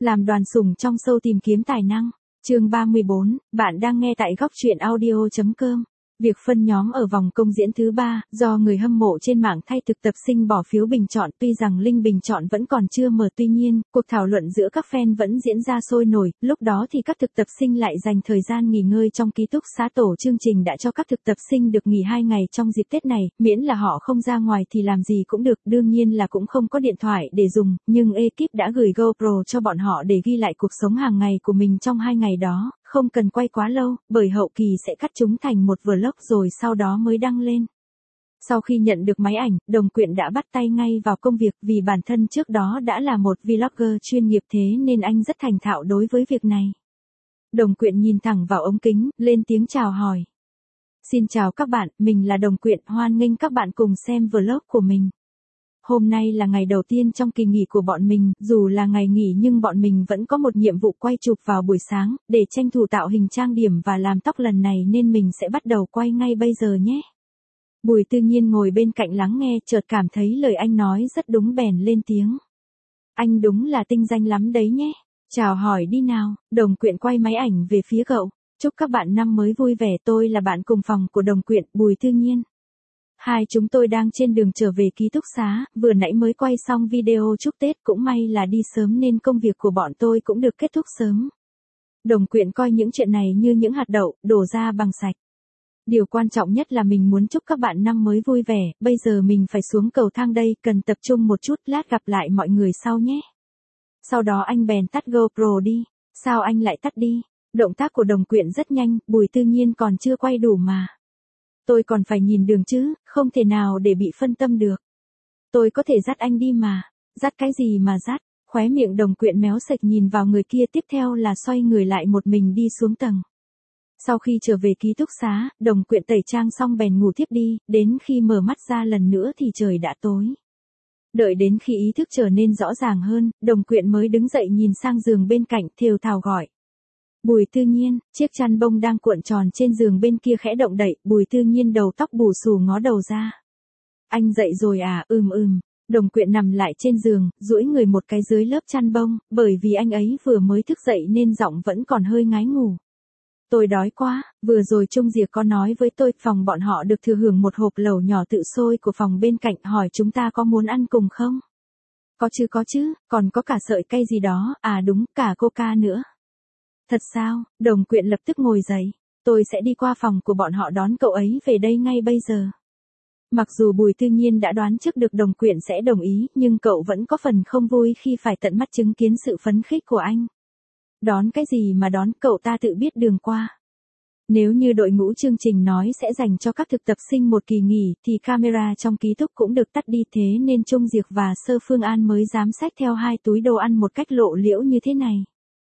Làm đoàn sủng trong show tìm kiếm tài năng. Chương 34, bạn đang nghe tại góc truyện audio.com. Việc phân nhóm ở vòng công diễn thứ 3, do người hâm mộ trên mạng thay thực tập sinh bỏ phiếu bình chọn, tuy rằng link bình chọn vẫn còn chưa mở, tuy nhiên, cuộc thảo luận giữa các fan vẫn diễn ra sôi nổi, lúc đó thì các thực tập sinh lại dành thời gian nghỉ ngơi trong ký túc xá. Tổ chương trình đã cho các thực tập sinh được nghỉ 2 ngày trong dịp Tết này, miễn là họ không ra ngoài thì làm gì cũng được, đương nhiên là cũng không có điện thoại để dùng, nhưng ekip đã gửi GoPro cho bọn họ để ghi lại cuộc sống hàng ngày của mình trong 2 ngày đó. Không cần quay quá lâu, bởi hậu kỳ sẽ cắt chúng thành một vlog rồi sau đó mới đăng lên. Sau khi nhận được máy ảnh, Đồng Quyện đã bắt tay ngay vào công việc, vì bản thân trước đó đã là một vlogger chuyên nghiệp, thế nên anh rất thành thạo đối với việc này. Đồng Quyện nhìn thẳng vào ống kính, lên tiếng chào hỏi. Xin chào các bạn, mình là Đồng Quyện, hoan nghênh các bạn cùng xem vlog của mình. Hôm nay là ngày đầu tiên trong kỳ nghỉ của bọn mình, dù là ngày nghỉ nhưng bọn mình vẫn có một nhiệm vụ quay chụp vào buổi sáng, để tranh thủ tạo hình trang điểm và làm tóc lần này nên mình sẽ bắt đầu quay ngay bây giờ nhé. Bùi Tư Nhiên ngồi bên cạnh lắng nghe, chợt cảm thấy lời anh nói rất đúng, bèn lên tiếng. Anh đúng là tinh danh lắm đấy nhé. Chào hỏi đi nào. Đồng Quyện quay máy ảnh về phía cậu. Chúc các bạn năm mới vui vẻ, tôi là bạn cùng phòng của Đồng Quyện, Bùi Tư Nhiên. Hai chúng tôi đang trên đường trở về ký túc xá, vừa nãy mới quay xong video chúc Tết, cũng may là đi sớm nên công việc của bọn tôi cũng được kết thúc sớm. Đồng Quyện coi những chuyện này như những hạt đậu, đổ ra bằng sạch. Điều quan trọng nhất là mình muốn chúc các bạn năm mới vui vẻ, bây giờ mình phải xuống cầu thang đây, cần tập trung một chút, lát gặp lại mọi người sau nhé. Sau đó anh bèn tắt GoPro đi. Sao anh lại tắt đi? Động tác của Đồng Quyện rất nhanh, Bùi Tư Nhiên còn chưa quay đủ mà. Tôi còn phải nhìn đường chứ, không thể nào để bị phân tâm được. Tôi có thể dắt anh đi mà. Dắt cái gì mà dắt? Khóe miệng Đồng Quyện méo sạch nhìn vào người kia, tiếp theo là xoay người lại một mình đi xuống tầng. Sau khi trở về ký túc xá, Đồng Quyện tẩy trang xong bèn ngủ thiếp đi, đến khi mở mắt ra lần nữa thì trời đã tối. Đợi đến khi ý thức trở nên rõ ràng hơn, Đồng Quyện mới đứng dậy nhìn sang giường bên cạnh, thều thào gọi. Bùi Tư Nhiên. Chiếc chăn bông đang cuộn tròn trên giường bên kia khẽ động đậy, Bùi Tư Nhiên đầu tóc bù xù ngó đầu ra. Anh dậy rồi à? Đồng Quyện nằm lại trên giường, duỗi người một cái dưới lớp chăn bông, bởi vì anh ấy vừa mới thức dậy nên giọng vẫn còn hơi ngái ngủ. Tôi đói quá, vừa rồi Trung Diệp có nói với tôi, phòng bọn họ được thừa hưởng một hộp lẩu nhỏ tự sôi của phòng bên cạnh, hỏi chúng ta có muốn ăn cùng không? Có chứ, còn có cả sợi cây gì đó, à đúng, cả coca nữa. Thật sao? Đồng Quyện lập tức ngồi dậy. Tôi sẽ đi qua phòng của bọn họ đón cậu ấy về đây ngay bây giờ. Mặc dù Bùi Tư Nhiên đã đoán trước được Đồng Quyện sẽ đồng ý, nhưng cậu vẫn có phần không vui khi phải tận mắt chứng kiến sự phấn khích của anh. Đón cái gì mà đón, cậu ta tự biết đường qua. Nếu như đội ngũ chương trình nói sẽ dành cho các thực tập sinh một kỳ nghỉ, thì camera trong ký túc cũng được tắt đi, thế nên Trung Diệp và Sơ Phương An mới dám xách theo 2 túi đồ ăn một cách lộ liễu như thế này.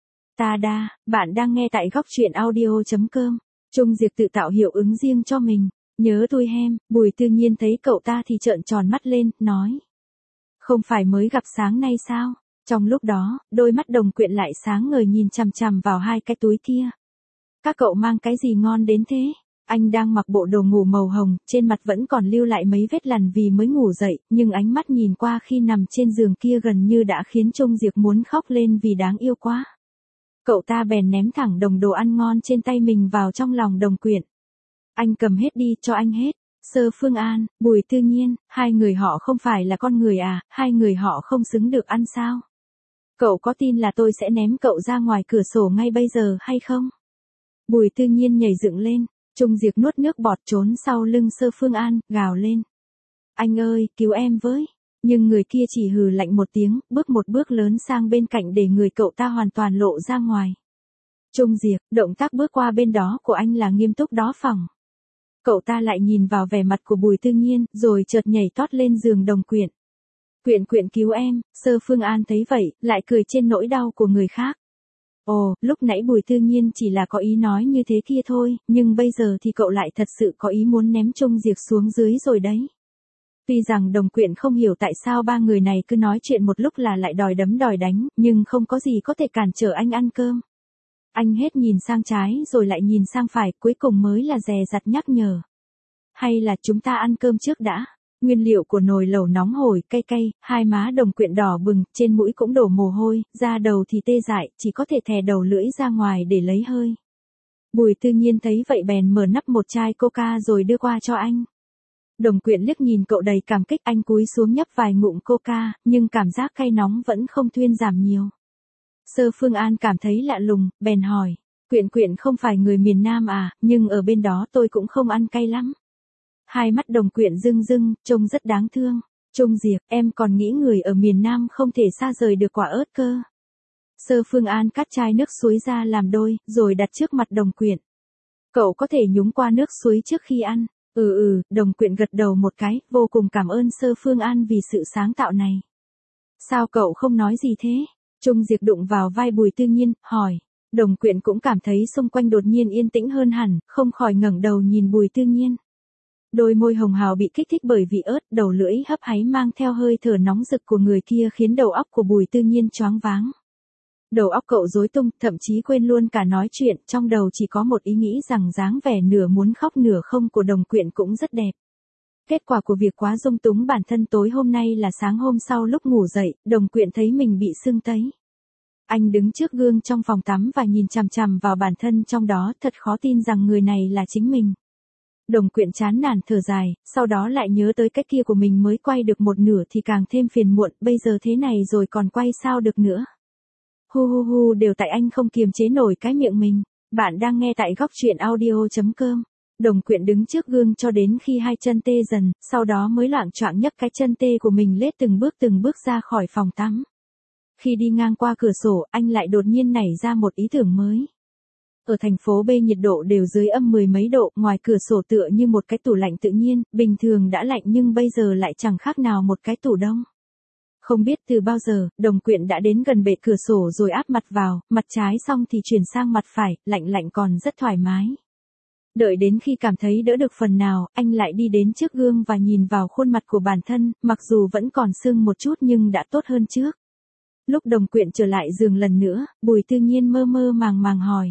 Tada, bạn đang nghe tại góc truyện audio.com. Trung Diệp tự tạo hiệu ứng riêng cho mình. Nhớ tôi hem. Bùi Tư Nhiên thấy cậu ta thì trợn tròn mắt lên, nói. Không phải mới gặp sáng nay sao? Trong lúc đó, đôi mắt Đồng Quyện lại sáng ngời nhìn chằm chằm vào 2 cái túi kia. Các cậu mang cái gì ngon đến thế? Anh đang mặc bộ đồ ngủ màu hồng, trên mặt vẫn còn lưu lại mấy vết lằn vì mới ngủ dậy, nhưng ánh mắt nhìn qua khi nằm trên giường kia gần như đã khiến Trung Diệp muốn khóc lên vì đáng yêu quá. Cậu ta bèn ném thẳng đống đồ ăn ngon trên tay mình vào trong lòng Đồng Quyện. Anh cầm hết đi, cho anh hết. Sơ Phương An, Bùi Tư Nhiên, 2 người họ không phải là con người à, 2 người họ không xứng được ăn sao? Cậu có tin là tôi sẽ ném cậu ra ngoài cửa sổ ngay bây giờ hay không? Bùi Tư Nhiên nhảy dựng lên, Trung Diệp nuốt nước bọt trốn sau lưng Sơ Phương An, gào lên. Anh ơi, cứu em với. Nhưng người kia chỉ hừ lạnh một tiếng, bước một bước lớn sang bên cạnh để người cậu ta hoàn toàn lộ ra ngoài. Trung Diệp, động tác bước qua bên đó của anh là nghiêm túc đó phỏng. Cậu ta lại nhìn vào vẻ mặt của Bùi Tư Nhiên, rồi chợt nhảy tót lên giường Đồng Quyện. Quyện cứu em. Sơ Phương An thấy vậy, lại cười trên nỗi đau của người khác. Ồ, lúc nãy Bùi Tư Nhiên chỉ là có ý nói như thế kia thôi, nhưng bây giờ thì cậu lại thật sự có ý muốn ném Trung Diệp xuống dưới rồi đấy. Tuy rằng Đồng Quyện không hiểu tại sao 3 người này cứ nói chuyện một lúc là lại đòi đấm đòi đánh, nhưng không có gì có thể cản trở anh ăn cơm. Anh hết nhìn sang trái rồi lại nhìn sang phải, cuối cùng mới là dè dặt nhắc nhở. Hay là chúng ta ăn cơm trước đã? Nguyên liệu của nồi lẩu nóng hổi cay cay, hai má Đồng Quyện đỏ bừng, trên mũi cũng đổ mồ hôi, da đầu thì tê dại, chỉ có thể thè đầu lưỡi ra ngoài để lấy hơi. Bùi Tư Nhiên thấy vậy bèn mở nắp một chai coca rồi đưa qua cho anh. Đồng Quyện liếc nhìn cậu đầy cảm kích, anh cúi xuống nhấp vài ngụm coca, nhưng cảm giác cay nóng vẫn không thuyên giảm nhiều. Sơ Phương An cảm thấy lạ lùng, bèn hỏi, Quyện không phải người miền Nam à, nhưng ở bên đó tôi cũng không ăn cay lắm. Hai mắt Đồng Quyện rưng rưng, trông rất đáng thương. Trung Diệp, em còn nghĩ người ở miền Nam không thể xa rời được quả ớt cơ. Sơ Phương An cắt chai nước suối ra làm đôi, rồi đặt trước mặt Đồng Quyện. Cậu có thể nhúng qua nước suối trước khi ăn. Đồng Quyện gật đầu một cái, vô cùng cảm ơn Sơ Phương An vì sự sáng tạo này. Sao cậu không nói gì thế? Trung Diệp đụng vào vai Bùi Tư Nhiên, hỏi. Đồng Quyện cũng cảm thấy xung quanh đột nhiên yên tĩnh hơn hẳn, không khỏi ngẩng đầu nhìn Bùi Tư Nhiên. Đôi môi hồng hào bị kích thích bởi vị ớt, đầu lưỡi hấp háy mang theo hơi thở nóng rực của người kia khiến đầu óc của Bùi Tư Nhiên choáng váng. Đầu óc cậu rối tung, thậm chí quên luôn cả nói chuyện, trong đầu chỉ có một ý nghĩ rằng dáng vẻ nửa muốn khóc nửa không của Đồng Quyện cũng rất đẹp. Kết quả của việc quá dung túng bản thân tối hôm nay là sáng hôm sau lúc ngủ dậy, Đồng Quyện thấy mình bị sưng tấy. Anh đứng trước gương trong phòng tắm và nhìn chằm chằm vào bản thân trong đó, thật khó tin rằng người này là chính mình. Đồng Quyện chán nản thở dài, sau đó lại nhớ tới cái kia của mình mới quay được một nửa thì càng thêm phiền muộn, bây giờ thế này rồi còn quay sao được nữa. Hu đều tại anh không kiềm chế nổi cái miệng mình. Bạn đang nghe tại góc truyện audio.com. Đồng Quyện đứng trước gương cho đến khi hai chân tê dần, sau đó mới loạng choạng nhấc cái chân tê của mình lết từng bước ra khỏi phòng tắm. Khi đi ngang qua cửa sổ, anh lại đột nhiên nảy ra một ý tưởng mới. Ở thành phố B nhiệt độ đều dưới âm 10 mấy độ, ngoài cửa sổ tựa như một cái tủ lạnh tự nhiên, bình thường đã lạnh nhưng bây giờ lại chẳng khác nào một cái tủ đông. Không biết từ bao giờ, Đồng Quyện đã đến gần bệ cửa sổ rồi áp mặt vào, mặt trái xong thì chuyển sang mặt phải, lạnh còn rất thoải mái. Đợi đến khi cảm thấy đỡ được phần nào, anh lại đi đến trước gương và nhìn vào khuôn mặt của bản thân, mặc dù vẫn còn sưng một chút nhưng đã tốt hơn trước. Lúc Đồng Quyện trở lại giường lần nữa, Bùi Tư Nhiên mơ màng hỏi.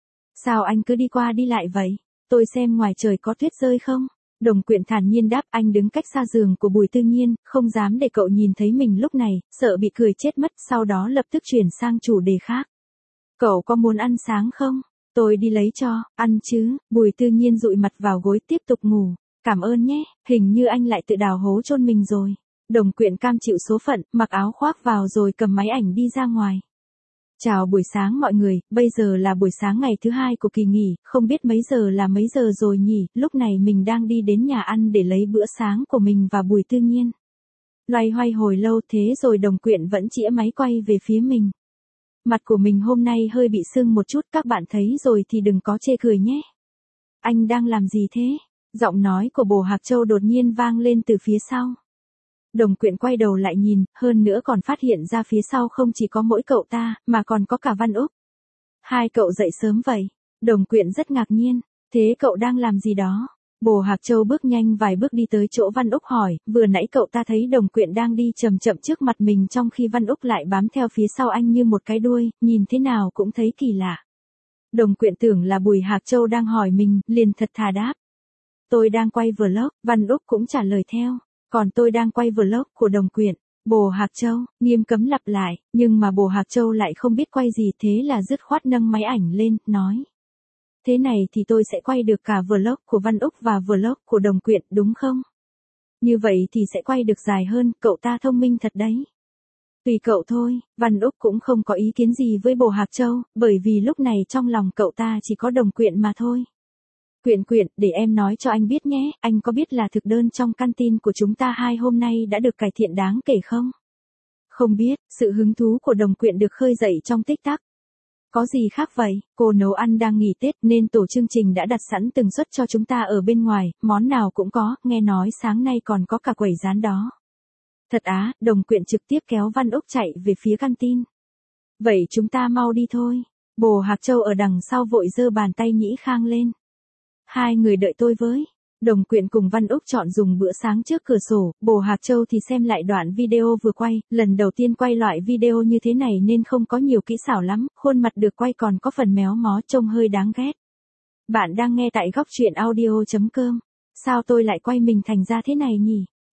Sao anh cứ đi qua đi lại vậy? Tôi xem ngoài trời có tuyết rơi không? Đồng Quyện thản nhiên đáp, anh đứng cách xa giường của Bùi Tư Nhiên, không dám để cậu nhìn thấy mình lúc này, sợ bị cười chết mất, sau đó lập tức chuyển sang chủ đề khác. Cậu có muốn ăn sáng không? Tôi đi lấy cho, ăn chứ. Bùi Tư Nhiên dụi mặt vào gối tiếp tục ngủ. Cảm ơn nhé, hình như anh lại tự đào hố chôn mình rồi. Đồng Quyện cam chịu số phận, mặc áo khoác vào rồi cầm máy ảnh đi ra ngoài. Chào buổi sáng mọi người, bây giờ là buổi sáng ngày thứ 2 của kỳ nghỉ, không biết mấy giờ là mấy giờ rồi nhỉ, lúc này mình đang đi đến nhà ăn để lấy bữa sáng của mình và Bùi Tư Nhiên. Loay hoay hồi lâu thế rồi Đồng Quyện vẫn chĩa máy quay về phía mình. Mặt của mình hôm nay hơi bị sưng một chút, các bạn thấy rồi thì đừng có chê cười nhé. Anh đang làm gì thế? Giọng nói của Bồ Hạc Châu đột nhiên vang lên từ phía sau. Đồng Quyện quay đầu lại nhìn, hơn nữa còn phát hiện ra phía sau không chỉ có mỗi cậu ta, mà còn có cả Văn Úc. Hai cậu dậy sớm vậy? Đồng Quyện rất ngạc nhiên. Thế cậu đang làm gì đó? Bồ Hạc Châu bước nhanh vài bước đi tới chỗ Văn Úc hỏi, vừa nãy cậu ta thấy Đồng Quyện đang đi chậm trước mặt mình trong khi Văn Úc lại bám theo phía sau anh như một cái đuôi, nhìn thế nào cũng thấy kỳ lạ. Đồng Quyện tưởng là Bùi Hạc Châu đang hỏi mình, liền thật thà đáp. Tôi đang quay vlog, Văn Úc cũng trả lời theo. Còn tôi đang quay vlog của Đồng Quyện. Bồ Hạc Châu, nghiêm cấm lặp lại, nhưng mà Bồ Hạc Châu lại không biết quay gì thế là dứt khoát nâng máy ảnh lên, nói. Thế này thì tôi sẽ quay được cả vlog của Văn Úc và vlog của Đồng Quyện, đúng không? Như vậy thì sẽ quay được dài hơn, cậu ta thông minh thật đấy. Tùy cậu thôi, Văn Úc cũng không có ý kiến gì với Bồ Hạc Châu, bởi vì lúc này trong lòng cậu ta chỉ có Đồng Quyện mà thôi. Quyện, để em nói cho anh biết nhé, anh có biết là thực đơn trong canteen của chúng ta hai hôm nay đã được cải thiện đáng kể không? Không biết, sự hứng thú của Đồng Quyện được khơi dậy trong tích tắc. Có gì khác vậy, cô nấu ăn đang nghỉ Tết nên tổ chương trình đã đặt sẵn từng suất cho chúng ta ở bên ngoài, món nào cũng có, nghe nói sáng nay còn có cả quẩy rán đó. Thật á, Đồng Quyện trực tiếp kéo Văn Úc chạy về phía canteen. Vậy chúng ta mau đi thôi. Bồ Hạc Châu ở đằng sau vội giơ bàn tay nhĩ khang lên. Hai người đợi tôi với. Đồng Quyện cùng Văn Úc chọn dùng bữa sáng trước cửa sổ, Bồ Hạc Châu thì xem lại đoạn video vừa quay, lần đầu tiên quay loại video như thế này nên không có nhiều kỹ xảo lắm, khuôn mặt được quay còn có phần méo mó trông hơi đáng ghét. Bạn đang nghe tại góc truyện audio.com. Sao tôi lại quay mình thành ra thế này nhỉ?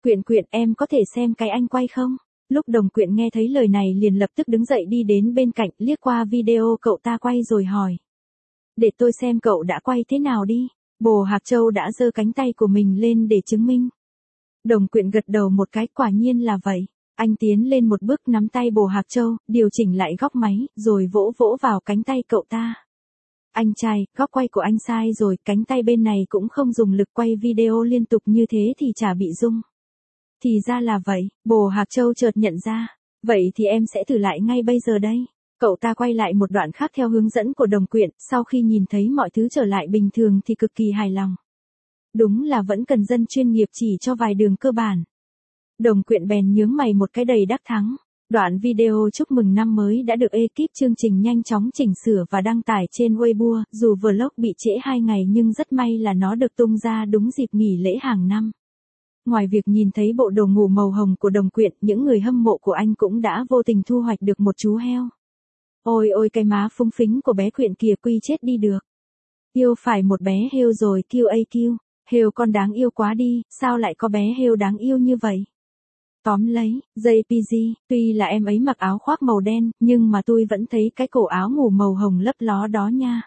Quyện quyện em có thể xem cái anh quay không? Lúc Đồng Quyện nghe thấy lời này liền lập tức đứng dậy đi đến bên cạnh liếc qua video cậu ta quay rồi hỏi. Để tôi xem cậu đã quay thế nào đi. Bồ Hạc Châu đã giơ cánh tay của mình lên để chứng minh. Đồng Quyện gật đầu một cái, quả nhiên là vậy. Anh tiến lên một bước nắm tay Bồ Hạc Châu, điều chỉnh lại góc máy, rồi vỗ vỗ vào cánh tay cậu ta. Anh trai, góc quay của anh sai rồi, cánh tay bên này cũng không dùng lực quay video liên tục như thế thì chả bị rung. Thì ra là vậy, Bồ Hạc Châu chợt nhận ra. Vậy thì em sẽ thử lại ngay bây giờ đây. Cậu ta quay lại một đoạn khác theo hướng dẫn của Đồng Quyện, sau khi nhìn thấy mọi thứ trở lại bình thường thì cực kỳ hài lòng. Đúng là vẫn cần dân chuyên nghiệp chỉ cho vài đường cơ bản. Đồng Quyện bèn nhướng mày một cái đầy đắc thắng. Đoạn video chúc mừng năm mới đã được ekip chương trình nhanh chóng chỉnh sửa và đăng tải trên Weibo, dù vlog bị trễ 2 ngày nhưng rất may là nó được tung ra đúng dịp nghỉ lễ hàng năm. Ngoài việc nhìn thấy bộ đồ ngủ màu hồng của Đồng Quyện, những người hâm mộ của anh cũng đã vô tình thu hoạch được một chú heo. Ôi ôi cái má phúng phính của bé Quyện kìa, quy chết đi được. Yêu phải một bé heo rồi, QAQ. Heo con đáng yêu quá đi, sao lại có bé heo đáng yêu như vậy? Tóm lấy, JPG, tuy là em ấy mặc áo khoác màu đen, nhưng mà tôi vẫn thấy cái cổ áo ngủ màu hồng lấp ló đó nha.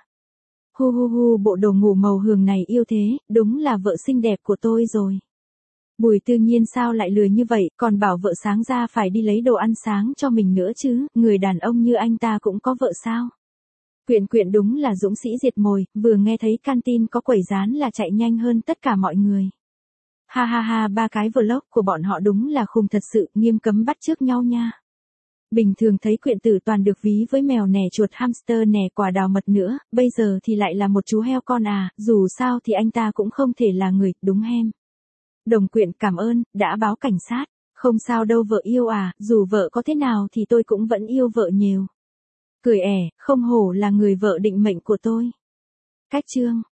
Hu hu hu, bộ đồ ngủ màu hường này yêu thế, đúng là vợ xinh đẹp của tôi rồi. Bùi Tư Nhiên sao lại lười như vậy, còn bảo vợ sáng ra phải đi lấy đồ ăn sáng cho mình nữa chứ, người đàn ông như anh ta cũng có vợ sao? Quyện Quyện đúng là dũng sĩ diệt mồi, vừa nghe thấy canteen có quẩy rán là chạy nhanh hơn tất cả mọi người. Ha ha ha, ba cái vlog của bọn họ đúng là khùng thật sự, nghiêm cấm bắt chước nhau nha. Bình thường thấy Quyện Tử toàn được ví với mèo nè, chuột hamster nè, quả đào mật nữa, bây giờ thì lại là một chú heo con à, dù sao thì anh ta cũng không thể là người, đúng hem. Đồng Quyện cảm ơn, đã báo cảnh sát. Không sao đâu vợ yêu à, dù vợ có thế nào thì tôi cũng vẫn yêu vợ nhiều. Cười ẻ, không hổ là người vợ định mệnh của tôi. Cách chương.